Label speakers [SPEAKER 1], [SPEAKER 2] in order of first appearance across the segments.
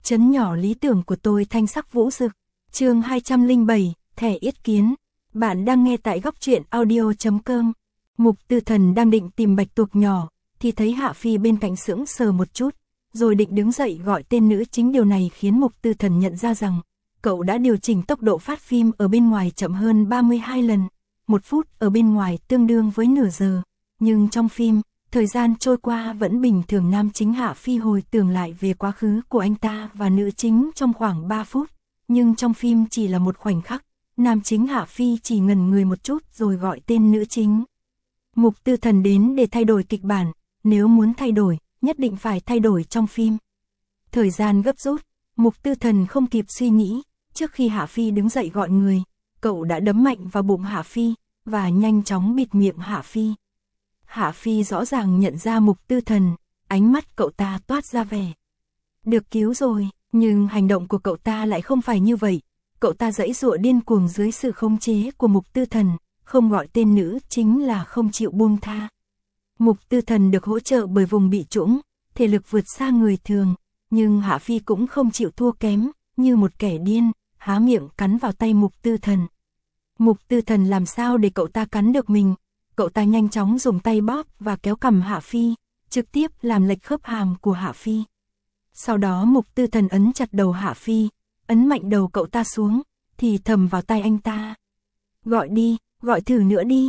[SPEAKER 1] Trấn nhỏ lý tưởng của tôi thanh sắc vũ rực. Chương 207, thẻ yết kiến. Bạn đang nghe tại góc truyện audio.com. Mục Tư Thần đang định tìm bạch tuộc nhỏ, thì thấy Hạ Phi bên cạnh sững sờ một chút, rồi định đứng dậy gọi tên nữ chính. Điều này khiến Mục Tư Thần nhận ra rằng, cậu đã điều chỉnh tốc độ phát phim ở bên ngoài chậm hơn 32 lần. 1 phút ở bên ngoài tương đương với nửa giờ, nhưng trong phim, thời gian trôi qua vẫn bình thường. Nam chính Hạ Phi hồi tưởng lại về quá khứ của anh ta và nữ chính trong khoảng 3 phút, nhưng trong phim chỉ là một khoảnh khắc. Nam chính Hạ Phi chỉ ngẩn người một chút rồi gọi tên nữ chính. Mục Tư Thần đến để thay đổi kịch bản, nếu muốn thay đổi, nhất định phải thay đổi trong phim. Thời gian gấp rút, Mục Tư Thần không kịp suy nghĩ, trước khi Hạ Phi đứng dậy gọi người, cậu đã đấm mạnh vào bụng Hạ Phi, và nhanh chóng bịt miệng Hạ Phi. Hạ Phi rõ ràng nhận ra Mục Tư Thần, ánh mắt cậu ta toát ra vẻ được cứu rồi, nhưng hành động của cậu ta lại không phải như vậy. Cậu ta giãy giụa điên cuồng dưới sự khống chế của Mục Tư Thần, không gọi tên nữ chính là không chịu buông tha. Mục Tư Thần được hỗ trợ bởi vùng bị trũng, thể lực vượt xa người thường, nhưng Hạ Phi cũng không chịu thua kém, như một kẻ điên, há miệng cắn vào tay Mục Tư Thần. Mục Tư Thần làm sao để cậu ta cắn được mình? Cậu ta nhanh chóng dùng tay bóp và kéo cằm Hạ Phi, trực tiếp làm lệch khớp hàm của Hạ Phi. Sau đó Mục Tư Thần ấn chặt đầu Hạ Phi, ấn mạnh đầu cậu ta xuống, thì thầm vào tai anh ta. Gọi đi, gọi thử nữa đi.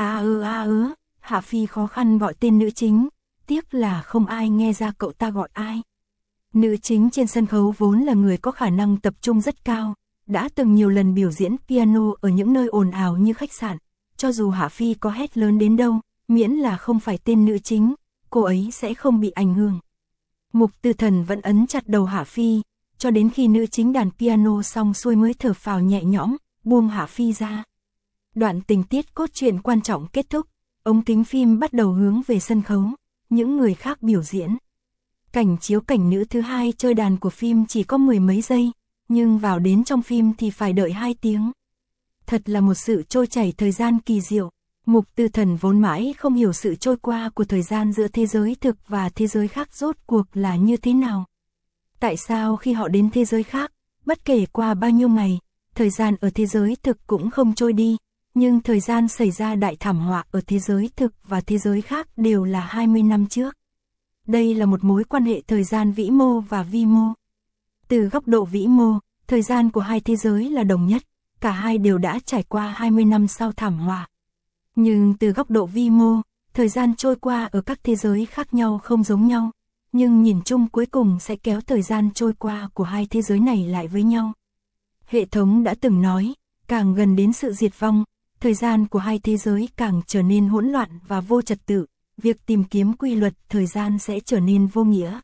[SPEAKER 1] Hạ Phi khó khăn gọi tên nữ chính, tiếc là không ai nghe ra cậu ta gọi ai. Nữ chính trên sân khấu vốn là người có khả năng tập trung rất cao, đã từng nhiều lần biểu diễn piano ở những nơi ồn ào như khách sạn. Cho dù Hạ Phi có hét lớn đến đâu, miễn là không phải tên nữ chính, cô ấy sẽ không bị ảnh hưởng. Mục Tư Thần vẫn ấn chặt đầu Hạ Phi, cho đến khi nữ chính đàn piano xong xuôi mới thở phào nhẹ nhõm, buông Hạ Phi ra. Đoạn tình tiết cốt truyện quan trọng kết thúc, ống kính phim bắt đầu hướng về sân khấu, những người khác biểu diễn. Cảnh chiếu cảnh nữ thứ hai chơi đàn của phim chỉ có 10 mấy giây, nhưng vào đến trong phim thì phải đợi 2 tiếng. Thật là một sự trôi chảy thời gian kỳ diệu. Mục Tư Thần vốn mãi không hiểu sự trôi qua của thời gian giữa thế giới thực và thế giới khác rốt cuộc là như thế nào. Tại sao khi họ đến thế giới khác, bất kể qua bao nhiêu ngày, thời gian ở thế giới thực cũng không trôi đi, nhưng thời gian xảy ra đại thảm họa ở thế giới thực và thế giới khác đều là 20 năm trước. Đây là một mối quan hệ thời gian vĩ mô và vi mô. Từ góc độ vĩ mô, thời gian của hai thế giới là đồng nhất, cả hai đều đã trải qua 20 năm sau thảm họa. Nhưng từ góc độ vi mô, thời gian trôi qua ở các thế giới khác nhau không giống nhau, nhưng nhìn chung cuối cùng sẽ kéo thời gian trôi qua của hai thế giới này lại với nhau. Hệ thống đã từng nói, càng gần đến sự diệt vong, thời gian của hai thế giới càng trở nên hỗn loạn và vô trật tự, việc tìm kiếm quy luật thời gian sẽ trở nên vô nghĩa.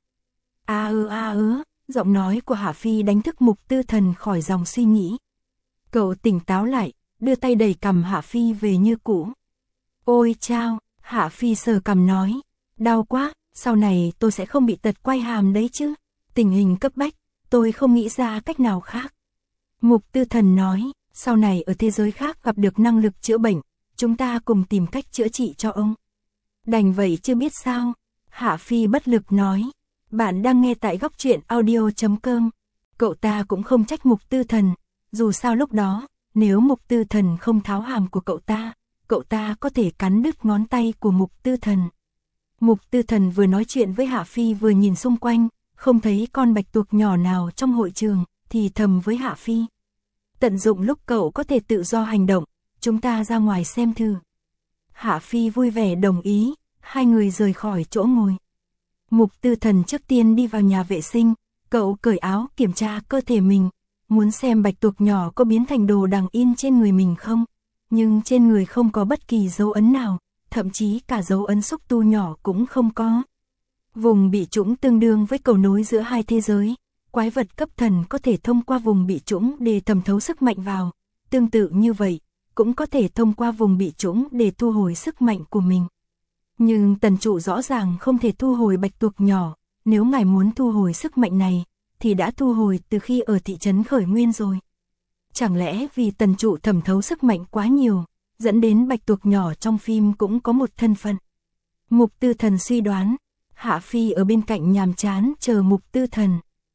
[SPEAKER 1] Giọng nói của Hạ Phi đánh thức Mục Tư Thần khỏi dòng suy nghĩ. Cậu tỉnh táo lại, đưa tay đẩy cằm Hạ Phi về như cũ. Ôi chao, Hạ Phi sờ cằm nói, đau quá, sau này tôi sẽ không bị tật quay hàm đấy chứ. Tình hình cấp bách, tôi không nghĩ ra cách nào khác. Mục Tư Thần nói, sau này ở thế giới khác gặp được năng lực chữa bệnh, chúng ta cùng tìm cách chữa trị cho ông. Đành vậy chưa biết sao. Hạ Phi bất lực nói, bạn đang nghe tại góc truyện audio.com. Cậu ta cũng không trách Mục Tư Thần, dù sao lúc đó, nếu Mục Tư Thần không tháo hàm của cậu ta có thể cắn đứt ngón tay của Mục Tư Thần. Mục Tư Thần vừa nói chuyện với Hạ Phi vừa nhìn xung quanh, không thấy con bạch tuộc nhỏ nào trong hội trường, thì thầm với Hạ Phi. Tận dụng lúc cậu có thể tự do hành động, chúng ta ra ngoài xem thử. Hạ Phi vui vẻ đồng ý, hai người rời khỏi chỗ ngồi. Mục Tư Thần trước tiên đi vào nhà vệ sinh, cậu cởi áo kiểm tra cơ thể mình, muốn xem bạch tuộc nhỏ có biến thành đồ đằng in trên người mình không, nhưng trên người không có bất kỳ dấu ấn nào, thậm chí cả dấu ấn xúc tu nhỏ cũng không có. Vùng bị trũng tương đương với cầu nối giữa hai thế giới, quái vật cấp thần có thể thông qua vùng bị trũng để thẩm thấu sức mạnh vào, tương tự như vậy, cũng có thể thông qua vùng bị trũng để thu hồi sức mạnh của mình. Nhưng tần trụ rõ ràng không thể thu hồi bạch tuộc nhỏ, nếu ngài muốn thu hồi sức mạnh này, thì đã thu hồi từ khi ở thị trấn Khởi Nguyên rồi. Chẳng lẽ vì tần trụ thẩm thấu sức mạnh quá nhiều, dẫn đến bạch tuộc nhỏ trong phim cũng có một thân phận? Mục Tư Thần suy đoán. Hạ Phi ở bên cạnh nhàm chán chờ Mục Tư Thần.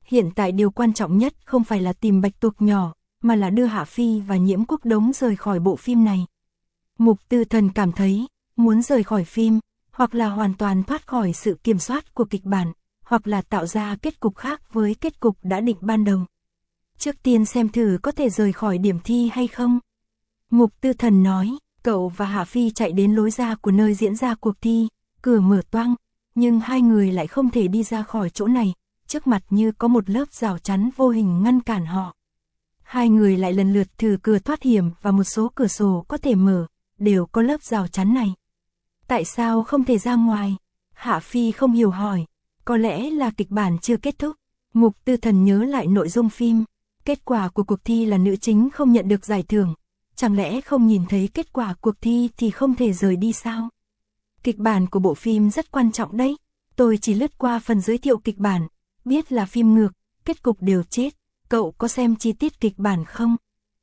[SPEAKER 1] Hiện tại điều quan trọng nhất không phải là tìm bạch tuộc nhỏ, mà là đưa Hạ Phi và Nhiễm Quốc Đống rời khỏi bộ phim này. Mục Tư Thần cảm thấy, muốn rời khỏi phim, hoặc là hoàn toàn thoát khỏi sự kiểm soát của kịch bản, hoặc là tạo ra kết cục khác với kết cục đã định ban đầu. Trước tiên xem thử có thể rời khỏi điểm thi hay không. Mục Tư Thần nói, cậu và Hạ Phi chạy đến lối ra của nơi diễn ra cuộc thi, cửa mở toang, nhưng hai người lại không thể đi ra khỏi chỗ này, trước mặt như có một lớp rào chắn vô hình ngăn cản họ. Hai người lại lần lượt thử cửa thoát hiểm và một số cửa sổ có thể mở, đều có lớp rào chắn này. Tại sao không thể ra ngoài? Hạ Phi không hiểu hỏi, có lẽ là kịch bản chưa kết thúc. Mục Tư Thần nhớ lại nội dung phim, kết quả của cuộc thi là nữ chính không nhận được giải thưởng, chẳng lẽ không nhìn thấy kết quả cuộc thi thì không thể rời đi sao? Kịch bản của bộ phim rất quan trọng đấy, tôi chỉ lướt qua phần giới thiệu kịch bản, biết là phim ngược, kết cục đều chết, cậu có xem chi tiết kịch bản không?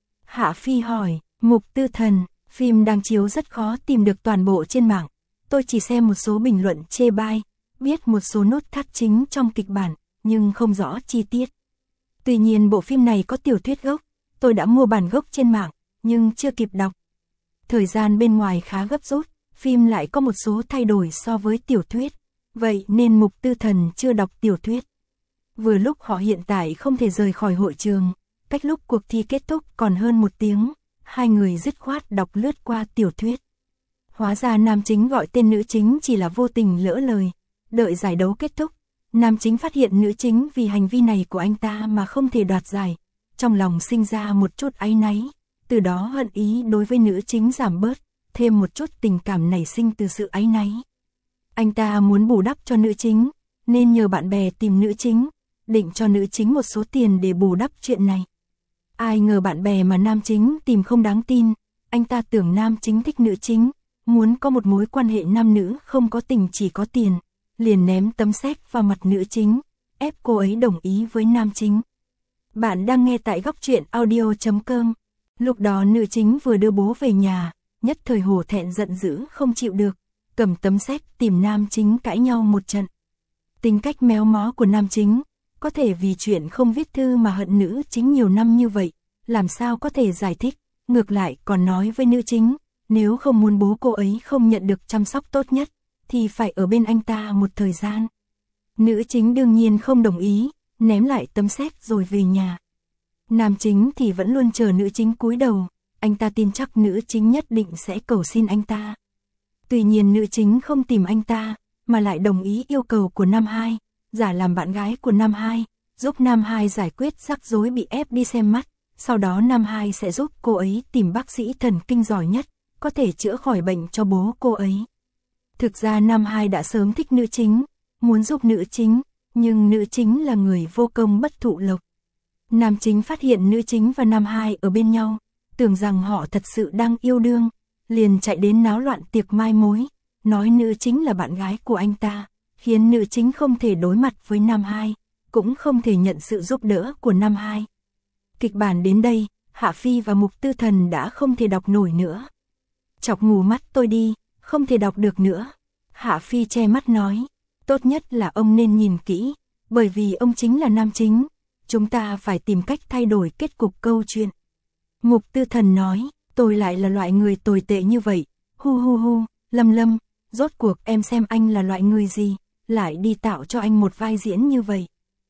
[SPEAKER 1] Hạ Phi hỏi, Mục Tư Thần, phim đang chiếu rất khó tìm được toàn bộ trên mạng, tôi chỉ xem một số bình luận chê bai, biết một số nốt thắt chính trong kịch bản, nhưng không rõ chi tiết. Tuy nhiên bộ phim này có tiểu thuyết gốc, tôi đã mua bản gốc trên mạng, nhưng chưa kịp đọc. Thời gian bên ngoài khá gấp rút, phim lại có một số thay đổi so với tiểu thuyết, vậy nên Mục Tư Thần chưa đọc tiểu thuyết. Vừa lúc họ hiện tại không thể rời khỏi hội trường, cách lúc cuộc thi kết thúc còn hơn 1 tiếng, hai người dứt khoát đọc lướt qua tiểu thuyết. Hóa ra nam chính gọi tên nữ chính chỉ là vô tình lỡ lời, đợi giải đấu kết thúc, nam chính phát hiện nữ chính vì hành vi này của anh ta mà không thể đoạt giải, trong lòng sinh ra một chút áy náy, từ đó hận ý đối với nữ chính giảm bớt, thêm một chút tình cảm nảy sinh từ sự áy náy. Anh ta muốn bù đắp cho nữ chính, nên nhờ bạn bè tìm nữ chính, định cho nữ chính một số tiền để bù đắp chuyện này. Ai ngờ bạn bè mà nam chính tìm không đáng tin, anh ta tưởng nam chính thích nữ chính, muốn có một mối quan hệ nam nữ không có tình chỉ có tiền, liền ném tấm séc vào mặt nữ chính, ép cô ấy đồng ý với nam chính. Bạn đang nghe tại góc truyện audio.com. Lúc đó nữ chính vừa đưa bố về nhà, nhất thời hổ thẹn giận dữ không chịu được, cầm tấm séc tìm nam chính cãi nhau một trận. Tính cách méo mó của nam chính, có thể vì chuyện không viết thư mà hận nữ chính nhiều năm như vậy, làm sao có thể giải thích, ngược lại còn nói với nữ chính, nếu không muốn bố cô ấy không nhận được chăm sóc tốt nhất, thì phải ở bên anh ta một thời gian. Nữ chính đương nhiên không đồng ý, ném lại tấm séc rồi về nhà. Nam chính thì vẫn luôn chờ nữ chính cúi đầu, anh ta tin chắc nữ chính nhất định sẽ cầu xin anh ta. Tuy nhiên nữ chính không tìm anh ta, mà lại đồng ý yêu cầu của Nam Hai, giả làm bạn gái của Nam Hai, giúp Nam Hai giải quyết rắc rối bị ép đi xem mắt, sau đó Nam Hai sẽ giúp cô ấy tìm bác sĩ thần kinh giỏi nhất, có thể chữa khỏi bệnh cho bố cô ấy. Thực ra Nam Hai đã sớm thích nữ chính, muốn giúp nữ chính, nhưng nữ chính là người vô công bất thụ lộc. Nam chính phát hiện nữ chính và Nam Hai ở bên nhau, tưởng rằng họ thật sự đang yêu đương, liền chạy đến náo loạn tiệc mai mối, nói nữ chính là bạn gái của anh ta, khiến nữ chính không thể đối mặt với Nam Hai, cũng không thể nhận sự giúp đỡ của Nam Hai. Kịch bản đến đây, Hạ Phi và Mục Tư Thần đã không thể đọc nổi nữa. Chọc mù mắt tôi đi, không thể đọc được nữa. Hạ Phi che mắt nói, tốt nhất là ông nên nhìn kỹ, bởi vì ông chính là nam chính, chúng ta phải tìm cách thay đổi kết cục câu chuyện. Mục Tư Thần nói, tôi lại là loại người tồi tệ như vậy, hu hu hu, Lâm Lâm, rốt cuộc em xem anh là loại người gì, lại đi tạo cho anh một vai diễn như vậy.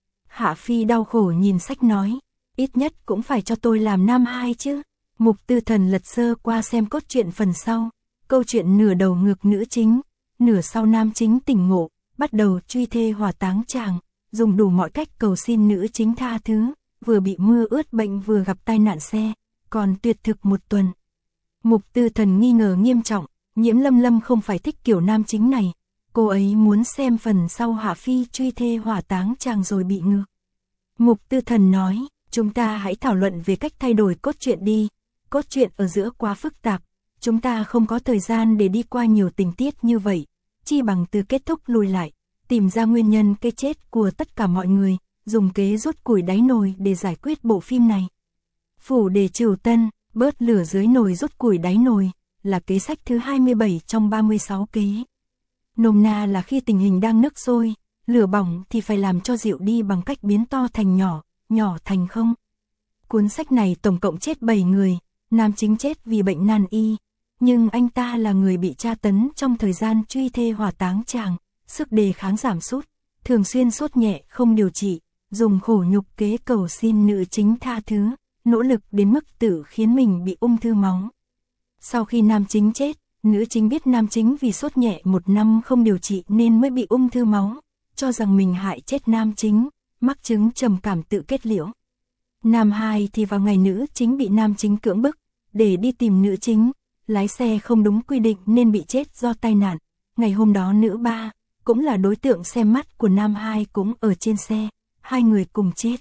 [SPEAKER 1] Hạ Phi đau khổ nhìn sách nói, ít nhất cũng phải cho tôi làm Nam Hai chứ. Mục Tư Thần lật sơ qua xem cốt truyện phần sau, câu chuyện nửa đầu ngược nữ chính, nửa sau nam chính tỉnh ngộ, bắt đầu truy thê hỏa táng chàng, dùng đủ mọi cách cầu xin nữ chính tha thứ, vừa bị mưa ướt bệnh vừa gặp tai nạn xe, còn tuyệt thực 1 tuần. Mục Tư Thần nghi ngờ nghiêm trọng, Nhiễm Lâm Lâm không phải thích kiểu nam chính này, cô ấy muốn xem phần sau Hạ Phi truy thê hỏa táng chàng rồi bị ngược. Mục Tư Thần nói, chúng ta hãy thảo luận về cách thay đổi cốt truyện đi, cốt truyện ở giữa quá phức tạp, chúng ta không có thời gian để đi qua nhiều tình tiết như vậy, chi bằng từ kết thúc lùi lại, tìm ra nguyên nhân cái chết của tất cả mọi người, dùng kế rút củi đáy nồi để giải quyết bộ phim này. Phủ đề Trửu Tân, bớt lửa dưới nồi rút củi đáy nồi, là kế sách thứ 27 trong 36 kế. Nôm na là khi tình hình đang nước sôi, lửa bỏng thì phải làm cho dịu đi bằng cách biến to thành nhỏ, nhỏ thành không. Cuốn sách này tổng cộng chết 7 người, nam chính chết vì bệnh nan y, nhưng anh ta là người bị tra tấn trong thời gian truy thê hỏa táng chàng, sức đề kháng giảm sút, thường xuyên sốt nhẹ không điều trị, dùng khổ nhục kế cầu xin nữ chính tha thứ, nỗ lực đến mức tự khiến mình bị ung thư máu. Sau khi nam chính chết, nữ chính biết nam chính vì sốt nhẹ 1 năm không điều trị nên mới bị ung thư máu, cho rằng mình hại chết nam chính, mắc chứng trầm cảm tự kết liễu. Nam 2 thì vào ngày nữ chính bị nam chính cưỡng bức, để đi tìm nữ chính, lái xe không đúng quy định nên bị chết do tai nạn. Ngày hôm đó nữ 3, cũng là đối tượng xem mắt của nam 2 cũng ở trên xe, hai người cùng chết.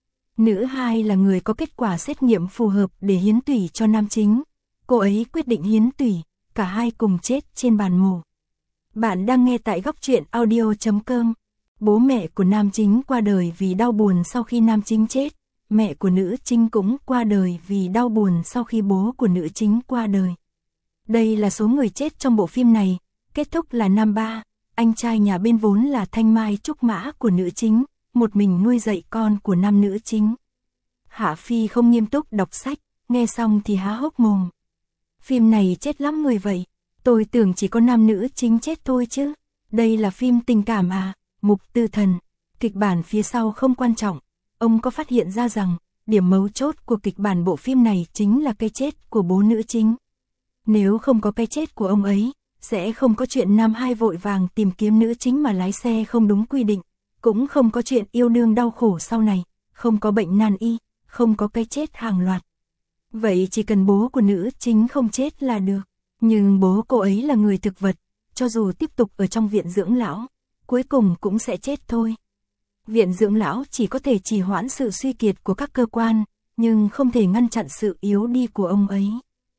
[SPEAKER 1] Nữ 2 là người có kết quả xét nghiệm phù hợp để hiến tủy cho nam chính. Cô ấy quyết định hiến tủy, cả hai cùng chết trên bàn mổ. Bạn đang nghe tại góc truyện audio.com. Bố mẹ của nam chính qua đời vì đau buồn sau khi nam chính chết. Mẹ của nữ chính cũng qua đời vì đau buồn sau khi bố của nữ chính qua đời. Đây là số người chết trong bộ phim này. Kết thúc là nam 3, anh trai nhà bên vốn là thanh mai trúc mã của nữ chính, một mình nuôi dạy con của nam nữ chính. Hạ Phi không nghiêm túc đọc sách, nghe xong thì há hốc mồm. Phim này chết lắm người vậy, tôi tưởng chỉ có nam nữ chính chết thôi chứ. Đây là phim tình cảm à? Mục Tư Thần. Kịch bản phía sau không quan trọng. Ông có phát hiện ra rằng, điểm mấu chốt của kịch bản bộ phim này chính là cái chết của bố nữ chính. Nếu không có cái chết của ông ấy, sẽ không có chuyện nam 2 vội vàng tìm kiếm nữ chính mà lái xe không đúng quy định, cũng không có chuyện yêu đương đau khổ sau này, không có bệnh nan y, không có cái chết hàng loạt. Vậy chỉ cần bố của nữ chính không chết là được, nhưng bố cô ấy là người thực vật, cho dù tiếp tục ở trong viện dưỡng lão, cuối cùng cũng sẽ chết thôi. Viện dưỡng lão chỉ có thể trì hoãn sự suy kiệt của các cơ quan, nhưng không thể ngăn chặn sự yếu đi của ông ấy.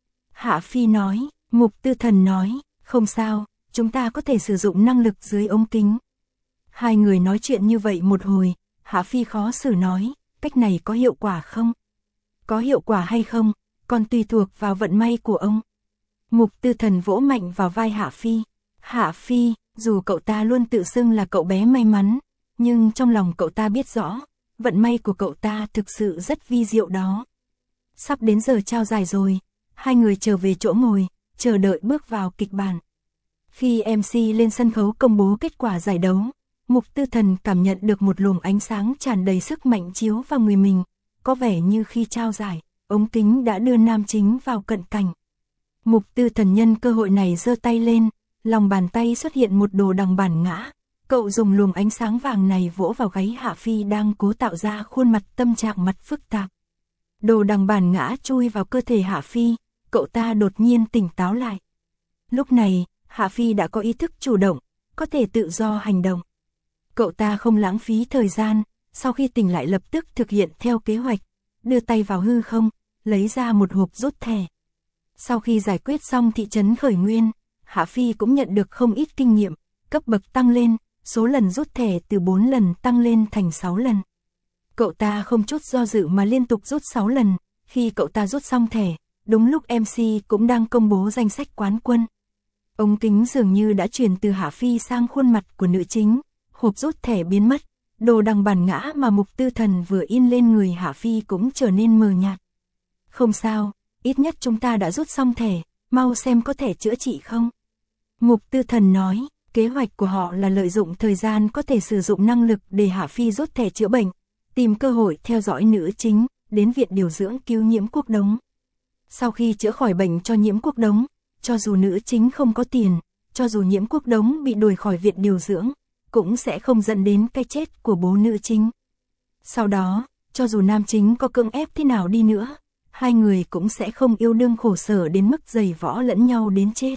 [SPEAKER 1] Hạ Phi nói, Mục Tư Thần nói, không sao, chúng ta có thể sử dụng năng lực dưới ống kính. Hai người nói chuyện như vậy một hồi, Hạ Phi khó xử nói, cách này có hiệu quả không? Có hiệu quả hay không, còn tùy thuộc vào vận may của ông. Mục Tư Thần vỗ mạnh vào vai Hạ Phi. Hạ Phi, dù cậu ta luôn tự xưng là cậu bé may mắn, nhưng trong lòng cậu ta biết rõ, vận may của cậu ta thực sự rất vi diệu đó. Sắp đến giờ trao giải rồi, hai người trở về chỗ ngồi, chờ đợi bước vào kịch bản. Khi MC lên sân khấu công bố kết quả giải đấu, Mục Tư Thần cảm nhận được một luồng ánh sáng tràn đầy sức mạnh chiếu vào người mình, có vẻ như khi trao giải, ống kính đã đưa nam chính vào cận cảnh. Mục Tư Thần nhân cơ hội này giơ tay lên, lòng bàn tay xuất hiện một đồ đằng bản ngã. Cậu dùng luồng ánh sáng vàng này vỗ vào gáy Hạ Phi đang cố tạo ra khuôn mặt tâm trạng mặt phức tạp. Đồ đằng bản ngã chui vào cơ thể Hạ Phi, cậu ta đột nhiên tỉnh táo lại. Lúc này, Hạ Phi đã có ý thức chủ động, có thể tự do hành động. Cậu ta không lãng phí thời gian, sau khi tỉnh lại lập tức thực hiện theo kế hoạch, đưa tay vào hư không, lấy ra một hộp rút thẻ. Sau khi giải quyết xong thị trấn Khởi Nguyên, Hạ Phi cũng nhận được không ít kinh nghiệm, cấp bậc tăng lên, số lần rút thẻ từ 4 lần tăng lên thành 6 lần. Cậu ta không chút do dự mà liên tục rút 6 lần, khi cậu ta rút xong thẻ, đúng lúc MC cũng đang công bố danh sách quán quân. Ống kính dường như đã chuyển từ Hạ Phi sang khuôn mặt của nữ chính, hộp rút thẻ biến mất, đồ đằng bản ngã mà Mục Tư Thần vừa in lên người Hạ Phi cũng trở nên mờ nhạt. Không sao, ít nhất chúng ta đã rút xong thẻ, mau xem có thể chữa trị không. Mục Tư Thần nói, kế hoạch của họ là lợi dụng thời gian có thể sử dụng năng lực để Hạ Phi rút thẻ chữa bệnh, tìm cơ hội theo dõi nữ chính, đến viện điều dưỡng cứu Nhiễm Quốc Đống. Sau khi chữa khỏi bệnh cho Nhiễm Quốc Đống, cho dù nữ chính không có tiền, cho dù Nhiễm Quốc Đống bị đuổi khỏi viện điều dưỡng, cũng sẽ không dẫn đến cái chết của bố nữ chính. Sau đó, cho dù nam chính có cưỡng ép thế nào đi nữa, hai người cũng sẽ không yêu đương khổ sở đến mức giày võ lẫn nhau đến chết.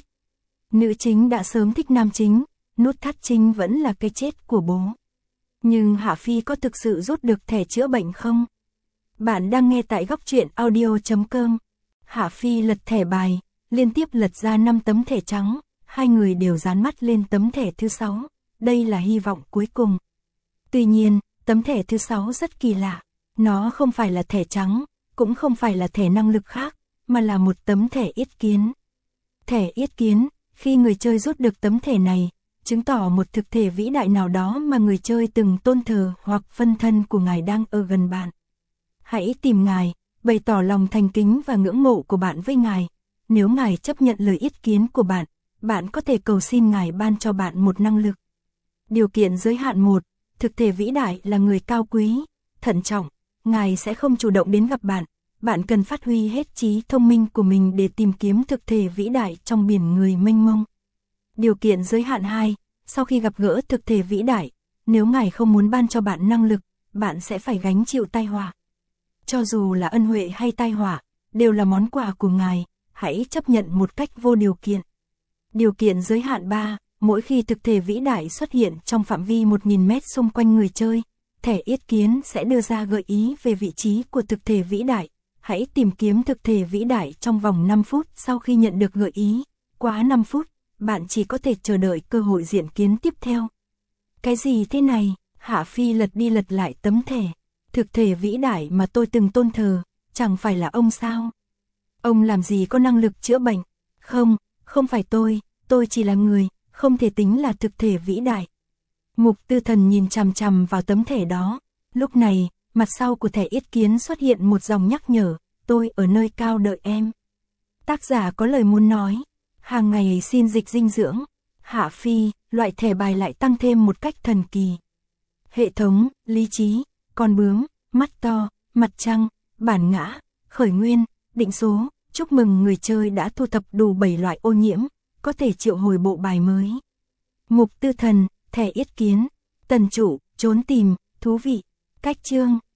[SPEAKER 1] Nữ chính đã sớm thích nam chính, nút thắt chính vẫn là cái chết của bố. Nhưng Hạ Phi có thực sự rút được thẻ chữa bệnh không? Bạn đang nghe tại góc truyện audio.com. Hạ Phi lật thẻ bài, liên tiếp lật ra 5 tấm thẻ trắng, hai người đều dán mắt lên tấm thẻ thứ 6, đây là hy vọng cuối cùng. Tuy nhiên, tấm thẻ thứ 6 rất kỳ lạ, nó không phải là thẻ trắng, cũng không phải là thẻ năng lực khác, mà là một tấm thẻ yết kiến. Thẻ yết kiến, khi người chơi rút được tấm thẻ này, chứng tỏ một thực thể vĩ đại nào đó mà người chơi từng tôn thờ hoặc phân thân của ngài đang ở gần bạn. Hãy tìm ngài, bày tỏ lòng thành kính và ngưỡng mộ của bạn với ngài. Nếu ngài chấp nhận lời ý kiến của bạn, bạn có thể cầu xin ngài ban cho bạn một năng lực. Điều kiện giới hạn 1, thực thể vĩ đại là người cao quý, thận trọng, ngài sẽ không chủ động đến gặp bạn. Bạn cần phát huy hết trí thông minh của mình để tìm kiếm thực thể vĩ đại trong biển người mênh mông. Điều kiện giới hạn 2, sau khi gặp gỡ thực thể vĩ đại, nếu ngài không muốn ban cho bạn năng lực, bạn sẽ phải gánh chịu tai họa. Cho dù là ân huệ hay tai họa, đều là món quà của ngài, hãy chấp nhận một cách vô điều kiện. Điều kiện giới hạn 3, mỗi khi thực thể vĩ đại xuất hiện trong phạm vi 1000 mét xung quanh người chơi, thẻ yết kiến sẽ đưa ra gợi ý về vị trí của thực thể vĩ đại. Hãy tìm kiếm thực thể vĩ đại trong vòng 5 phút sau khi nhận được gợi ý. Quá 5 phút, bạn chỉ có thể chờ đợi cơ hội diện kiến tiếp theo. Cái gì thế này? Hạ Phi lật đi lật lại tấm thẻ. Thực thể vĩ đại mà tôi từng tôn thờ, chẳng phải là ông sao? Ông làm gì có năng lực chữa bệnh? Không, không phải tôi chỉ là người, không thể tính là thực thể vĩ đại. Mục Tư Thần nhìn chằm chằm vào tấm thẻ đó. Lúc này, mặt sau của thẻ yết kiến xuất hiện một dòng nhắc nhở, tôi ở nơi cao đợi em. Tác giả có lời muốn nói, hàng ngày xin dịch dinh dưỡng. Hạ Phi, loại thẻ bài lại tăng thêm một cách thần kỳ. Hệ thống, lý trí, con bướm, mắt to, mặt trăng, bản ngã, khởi nguyên, định số. Chúc mừng người chơi đã thu thập đủ 7 loại ô nhiễm, có thể triệu hồi bộ bài mới. Mục Tư Thần, thẻ yết kiến, tần chủ, trốn tìm, thú vị. Cách chương